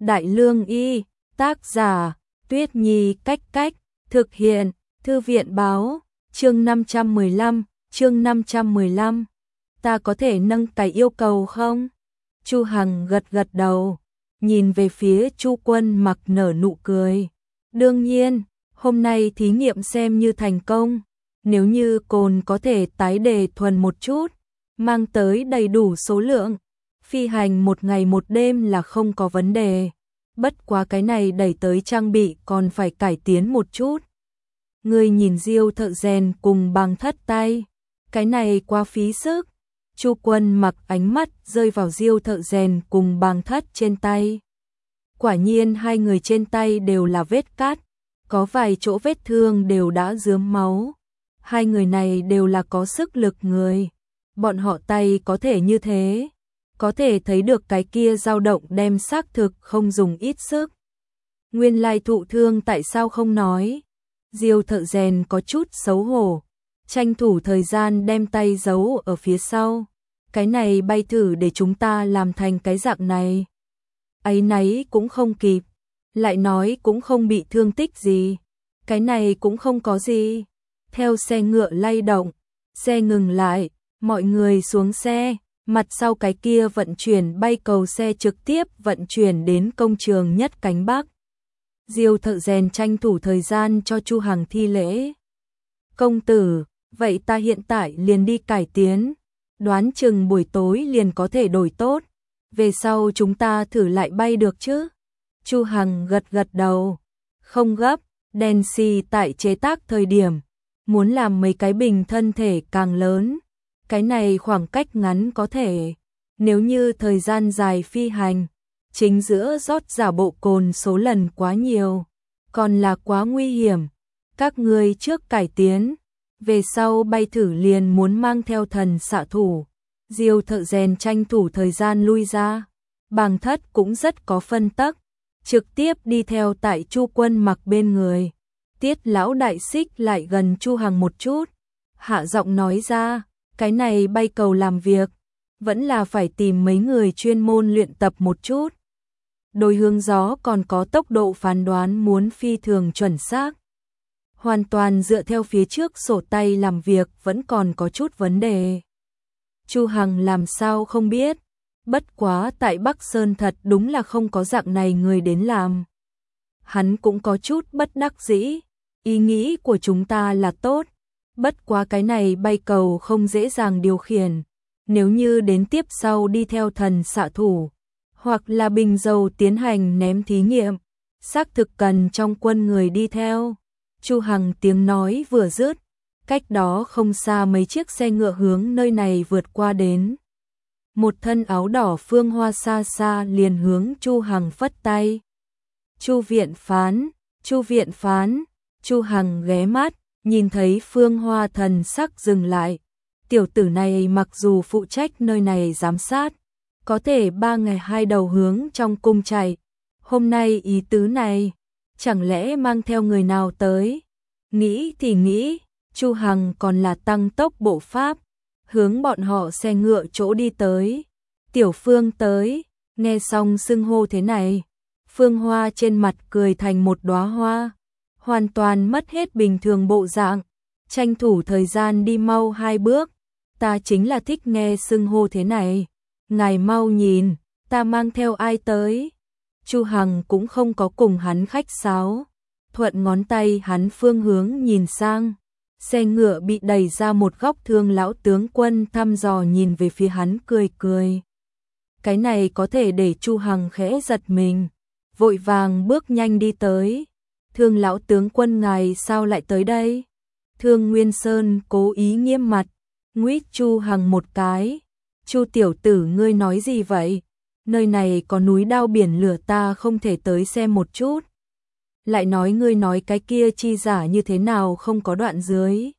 Đại Lương Y, tác giả, Tuyết Nhi Cách Cách, thực hiện, Thư viện báo, chương 515, ta có thể nâng cái yêu cầu không? Chu Hằng gật gật đầu, nhìn về phía Chu Quân Mặc nở nụ cười. Đương nhiên, hôm nay thí nghiệm xem như thành công, nếu như cồn có thể tái đề thuần một chút, mang tới đầy đủ số lượng, phi hành một ngày một đêm là không có vấn đề. Bất quá cái này đẩy tới trang bị còn phải cải tiến một chút. Ngươi nhìn Diêu thợ rèn cùng Bàng Thất tay, cái này quá phí sức. Chu Quân Mặc ánh mắt rơi vào Diêu thợ rèn cùng Bàng Thất trên tay. Quả nhiên hai người trên tay đều là vết cắt, có vài chỗ vết thương đều đã rớm máu. Hai người này đều là có sức lực người, bọn họ tay có thể như thế, có thể thấy được cái kia dao động đem xác thực không dùng ít sức. Nguyên lai thụ thương tại sao không nói? Diêu thợ rèn có chút xấu hổ, tranh thủ thời gian đem tay giấu ở phía sau. Cái này bay thử để chúng ta làm thành cái dạng này. Áy náy cũng không kịp, lại nói cũng không bị thương tích gì. Cái này cũng không có gì. Theo xe ngựa lay động, xe ngừng lại, mọi người xuống xe, mặt sau cái kia vận chuyển bay cầu xe trực tiếp vận chuyển đến công trường Nhất Cánh Bắc. Diêu thợ rèn tranh thủ thời gian cho Chu Hằng thi lễ. Công tử, vậy ta hiện tại liền đi cải tiến, đoán chừng buổi tối liền có thể đổi tốt, về sau chúng ta thử lại bay được chứ? Chu Hằng gật gật đầu, không gấp, đèn xì tại chế tác thời điểm, muốn làm mấy cái bình thân thể càng lớn, cái này khoảng cách ngắn có thể, nếu như thời gian dài phi hành, chính giữa rót giả bộ cồn số lần quá nhiều, còn là quá nguy hiểm. Các ngươi trước cải tiến, về sau bay thử liền muốn mang theo thần xạ thủ. Diêu thợ rèn tranh thủ thời gian lui ra, Bàng Thất cũng rất có phân tắc, trực tiếp đi theo tại Chu Quân Mặc bên người. Tiết lão đại xích lại gần Chu Hằng một chút, hạ giọng nói ra, cái này bay cầu làm việc, vẫn là phải tìm mấy người chuyên môn luyện tập một chút. Đôi hướng gió còn có tốc độ phán đoán muốn phi thường chuẩn xác. Hoàn toàn dựa theo phía trước sổ tay làm việc vẫn còn có chút vấn đề. Chu Hằng làm sao không biết, bất quá tại Bắc Sơn thật đúng là không có dạng này người đến làm. Hắn cũng có chút bất đắc dĩ, ý nghĩ của chúng ta là tốt, bất quá cái này bay cầu không dễ dàng điều khiển, nếu như đến tiếp sau đi theo thần xạ thủ, hoặc là bình dầu tiến hành ném thí nghiệm, xác thực cần trong quân người đi theo. Chu Hằng tiếng nói vừa dứt, cách đó không xa mấy chiếc xe ngựa hướng nơi này vượt qua đến. Một thân áo đỏ Phương Hoa xa xa liền hướng Chu Hằng phất tay. Chu viện phán, Chu viện phán. Chu Hằng ghé mắt, nhìn thấy Phương Hoa thần sắc dừng lại. Tiểu tử này mặc dù phụ trách nơi này giám sát, có thể 3 ngày 2 đầu hướng trong cung chạy. Hôm nay ý tứ này, chẳng lẽ mang theo người nào tới? Nghĩ thì nghĩ, Chu Hằng còn là tăng tốc bộ pháp, hướng bọn họ xe ngựa chỗ đi tới. Tiểu Phương tới, nghe xong xưng hô thế này, Phương Hoa trên mặt cười thành một đóa hoa, hoàn toàn mất hết bình thường bộ dạng, tranh thủ thời gian đi mau 2 bước. Ta chính là thích nghe xưng hô thế này, ngài mau nhìn, ta mang theo ai tới? Chu Hằng cũng không có cùng hắn khách sáo, thuận ngón tay hắn phương hướng nhìn sang, xe ngựa bị đẩy ra một góc, Thương lão tướng quân thăm dò nhìn về phía hắn cười cười. Cái này có thể để Chu Hằng khẽ giật mình, vội vàng bước nhanh đi tới. Thương lão tướng quân ngài sao lại tới đây? Thương Nguyên Sơn cố ý nghiêm mặt, nguýt Chu Hằng một cái. Chu tiểu tử ngươi nói gì vậy? Nơi này có núi đao biển lửa, ta không thể tới xem một chút. Lại nói ngươi nói cái kia chi giả như thế nào không có đoạn dưới.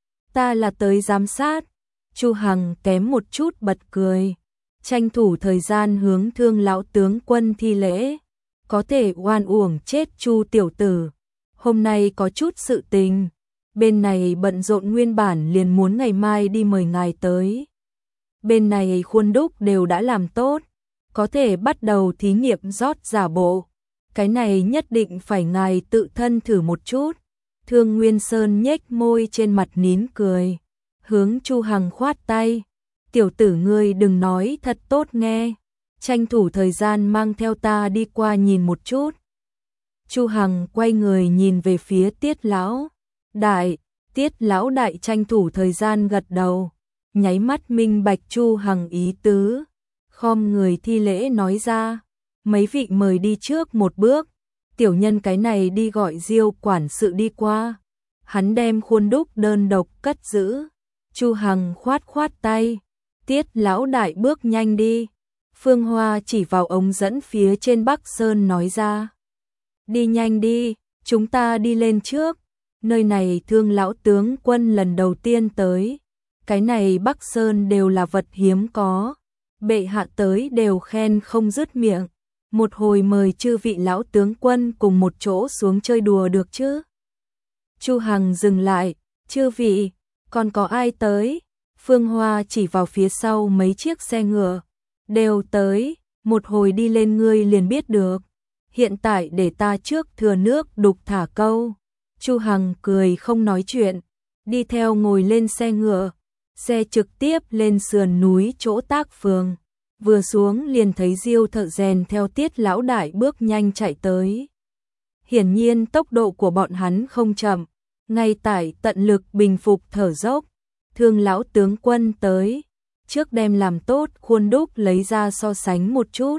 Ta là tới giám sát. Chu Hằng kém một chút bật cười, tranh thủ thời gian hướng Thương lão tướng quân thi lễ. Có thể oan uổng chết Chu tiểu tử, hôm nay có chút sự tình, bên này bận rộn, nguyên bản liền muốn ngày mai đi mời ngài tới. Bên này khuôn đúc đều đã làm tốt, có thể bắt đầu thí nghiệm rót giả bộ. Cái này nhất định phải ngài tự thân thử một chút. Thương Nguyên Sơn nhếch môi trên mặt nín cười, hướng Chu Hằng khoát tay. Tiểu tử ngươi đừng nói thật tốt nghe, tranh thủ thời gian mang theo ta đi qua nhìn một chút. Chu Hằng quay người nhìn về phía Tiết lão đại, Tiết lão đại tranh thủ thời gian gật đầu, nháy mắt minh bạch Chu Hằng ý tứ, khom người thi lễ nói ra, mấy vị mời đi trước một bước, tiểu nhân cái này đi gọi Diêu quản sự đi qua. Hắn đem khuôn đúc đơn độc cất giữ. Chu Hằng khoát khoát tay, Tiết lão đại bước nhanh đi. Phương Hoa chỉ vào ống dẫn phía trên Bắc Sơn nói ra, đi nhanh đi, chúng ta đi lên trước. Nơi này Thương lão tướng quân lần đầu tiên tới, cái này Bắc Sơn đều là vật hiếm có, bệ hạ tới đều khen không dứt miệng. Một hồi mời chư vị lão tướng quân cùng một chỗ xuống chơi đùa được chứ? Chu Hằng dừng lại, chư vị, còn có ai tới? Phương Hoa chỉ vào phía sau mấy chiếc xe ngựa, đều tới, một hồi đi lên ngươi liền biết được. Hiện tại để ta trước thừa nước đục thả câu. Chu Hằng cười không nói chuyện, đi theo ngồi lên xe ngựa, xe trực tiếp lên sườn núi chỗ Tác Phường. Vừa xuống liền thấy Diêu thợ rèn theo Tiết lão đại bước nhanh chạy tới. Hiển nhiên tốc độ của bọn hắn không chậm, ngay tại tận lực bình phục thở dốc. Thương lão tướng quân tới, trước đem làm tốt khuôn đúc lấy ra so sánh một chút.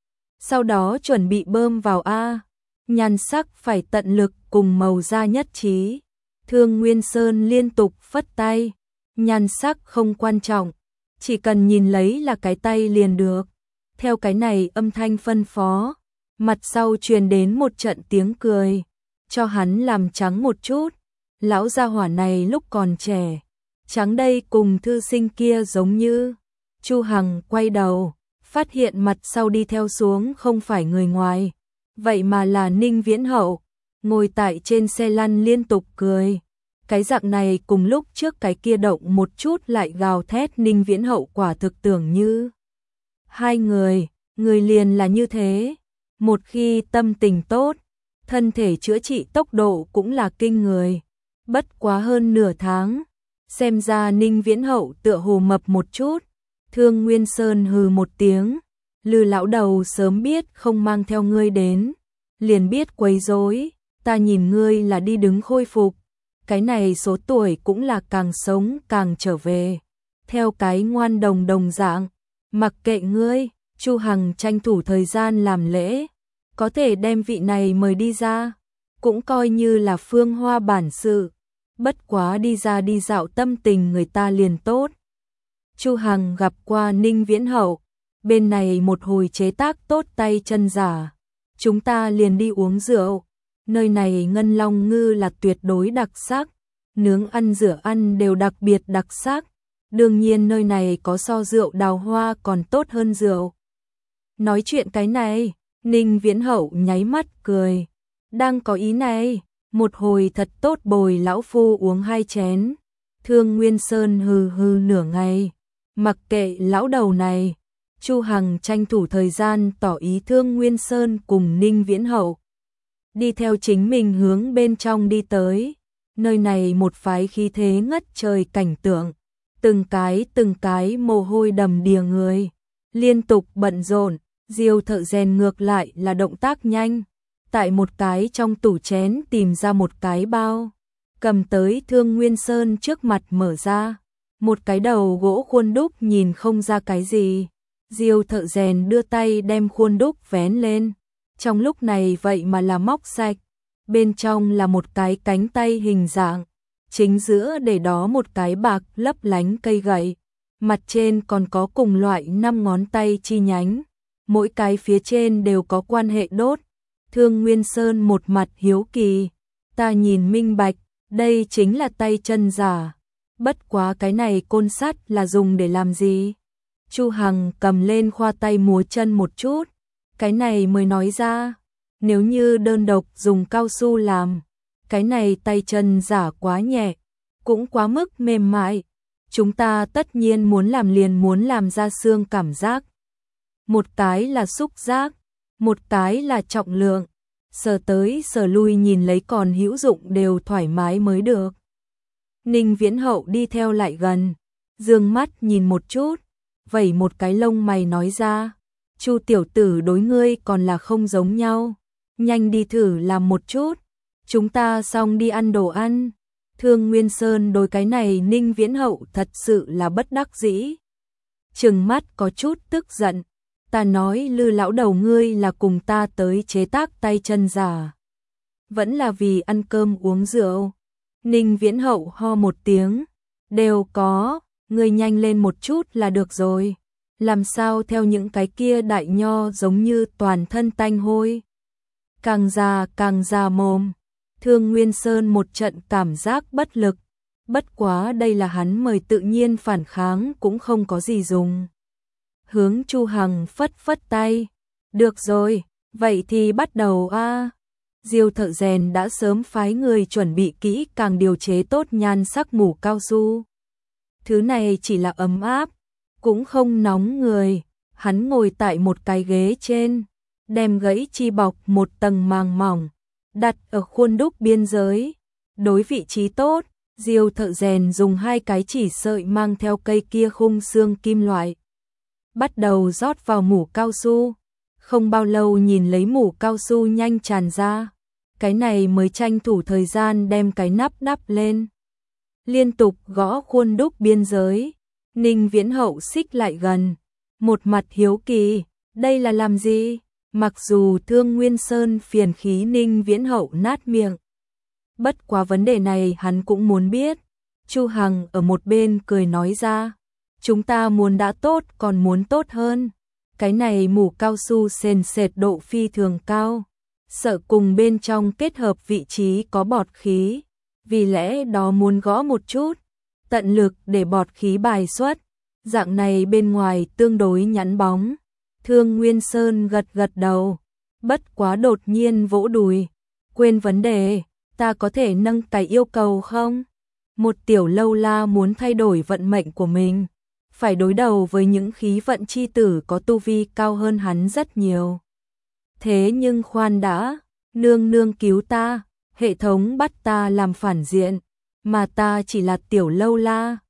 Sau đó chuẩn bị bơm vào A, nhan sắc phải tận lực cùng màu da nhất trí. Thương Nguyên Sơn liên tục phất tay, nhan sắc không quan trọng, chỉ cần nhìn lấy là cái tay liền được. Theo cái này âm thanh phân phó, mặt sau truyền đến một trận tiếng cười, cho hắn làm trắng một chút. Lão gia hỏa này lúc còn trẻ, trắng đây cùng thư sinh kia giống như. Chu Hằng quay đầu, phát hiện mặt sau đi theo xuống không phải người ngoài, vậy mà là Ninh Viễn Hậu, ngồi tại trên xe lăn liên tục cười. Cái dạng này cùng lúc trước cái kia động một chút lại gào thét Ninh Viễn Hậu quả thực tưởng như hai người liền là như thế. Một khi tâm tình tốt, thân thể chữa trị tốc độ cũng là kinh người. Bất quá hơn nửa tháng, xem ra Ninh Viễn Hậu tựa hồ mập một chút. Thương Nguyên Sơn hừ một tiếng, Lư lão đầu sớm biết không mang theo ngươi đến, liền biết quấy rối, ta nhìn ngươi là đi đứng khôi phục. Cái này số tuổi cũng là càng sống càng trở về, theo cái ngoan đồng đồng dạng, mặc kệ ngươi. Chu Hằng tranh thủ thời gian làm lễ, có thể đem vị này mời đi ra, cũng coi như là Phương Hoa bản sự, bất quá đi ra đi dạo tâm tình người ta liền tốt. Chu Hằng gặp qua Ninh Viễn Hậu, bên này một hồi chế tác tốt tay chân giả, chúng ta liền đi uống rượu. Nơi này ngân long ngư là tuyệt đối đặc sắc, nướng ăn rửa ăn đều đặc biệt đặc sắc. Đương nhiên nơi này có so rượu đào hoa còn tốt hơn rượu. Nói chuyện cái này, Ninh Viễn Hậu nháy mắt cười, đang có ý này, một hồi thật tốt bồi lão phu uống 2 chén. Thương Nguyên Sơn hừ hừ nửa ngày, mặc kệ lão đầu này. Chu Hằng tranh thủ thời gian tỏ ý Thương Nguyên Sơn cùng Ninh Viễn Hậu đi theo chính mình hướng bên trong đi tới. Nơi này một phái khí thế ngất trời cảnh tượng, từng cái mồ hôi đầm đìa người, liên tục bận rộn. Diêu thợ rèn ngược lại là động tác nhanh, tại một cái trong tủ chén tìm ra một cái bao, cầm tới Thương Nguyên Sơn trước mặt mở ra. Một cái đầu gỗ khuôn đúc nhìn không ra cái gì. Diêu thợ rèn đưa tay đem khuôn đúc vén lên, trong lúc này vậy mà là móc sạch, bên trong là một cái cánh tay hình dạng, chính giữa để đó một cái bạc lấp lánh cây gậy, mặt trên còn có cùng loại 5 ngón tay chi nhánh, mỗi cái phía trên đều có quan hệ đốt. Thương Nguyên Sơn một mặt hiếu kỳ, ta nhìn minh bạch, đây chính là tay chân giả, bất quá cái này côn sắt là dùng để làm gì? Chu Hằng cầm lên khoa tay múa chân một chút, cái này mới nói ra, nếu như đơn độc dùng cao su làm, cái này tay chân giả quá nhẹ, cũng quá mức mềm mại, chúng ta tất nhiên muốn làm liền muốn làm ra xương cảm giác. một cái là xúc giác, một cái là trọng lượng, sờ tới sờ lui nhìn lấy còn hữu dụng đều thoải mái mới được. Ninh Viễn Hậu đi theo lại gần, dương mắt nhìn một chút, vẩy một cái lông mày nói ra, Chu tiểu tử đối ngươi còn là không giống nhau, nhanh đi thử làm một chút, chúng ta xong đi ăn đồ ăn. Thương Nguyên Sơn đối cái này Ninh Viễn Hậu thật sự là bất đắc dĩ. Trừng mắt có chút tức giận, ta nói Lư lão đầu ngươi là cùng ta tới chế tác tay chân giả, vẫn là vì ăn cơm uống rượu. Ninh Viễn Hậu ho một tiếng, đều có, ngươi nhanh lên một chút là được rồi, làm sao theo những cái kia đại nho giống như toàn thân tanh hôi. Càng già mồm. Thương Nguyên Sơn một trận cảm giác bất lực, bất quá đây là hắn mời tự nhiên phản kháng cũng không có gì dùng. Hướng Chu Hằng phất phất tay, được rồi, vậy thì bắt đầu a. Diêu thợ rèn đã sớm phái người chuẩn bị kỹ càng điều chế tốt nhan sắc mủ cao su. Thứ này chỉ là ấm áp, cũng không nóng người, hắn ngồi tại một cái ghế trên, đem gãy chi bọc một tầng màng mỏng, đặt ở khuôn đúc biên giới, đối vị trí tốt, Diêu thợ rèn dùng hai cái chỉ sợi mang theo cây kia khung xương kim loại. Bắt đầu rót vào mủ cao su, không bao lâu nhìn lấy mủ cao su nhanh tràn ra, cái này mới tranh thủ thời gian đem cái nắp đắp lên. Liên tục gõ khuôn đúc biên giới, Ninh Viễn Hậu xích lại gần, một mặt hiếu kỳ, đây là làm gì? Mặc dù Thương Nguyên Sơn phiền khí Ninh Viễn Hậu nát miệng. Bất quá vấn đề này hắn cũng muốn biết. Chu Hằng ở một bên cười nói ra, chúng ta muốn đã tốt còn muốn tốt hơn. Cái này mủ cao su sền sệt độ phi thường cao, sợ cùng bên trong kết hợp vị trí có bọt khí, vì lẽ đó muốn gõ một chút, tận lực để bọt khí bài xuất, dạng này bên ngoài tương đối nhẵn bóng. Thương Nguyên Sơn gật gật đầu, bất quá đột nhiên vỗ đùi, quên vấn đề, ta có thể nâng cái yêu cầu không? Một tiểu lâu la muốn thay đổi vận mệnh của mình, phải đối đầu với những khí vận chi tử có tu vi cao hơn hắn rất nhiều. Thế nhưng khoan đã, nương nương cứu ta, hệ thống bắt ta làm phản diện, mà ta chỉ là tiểu lâu la,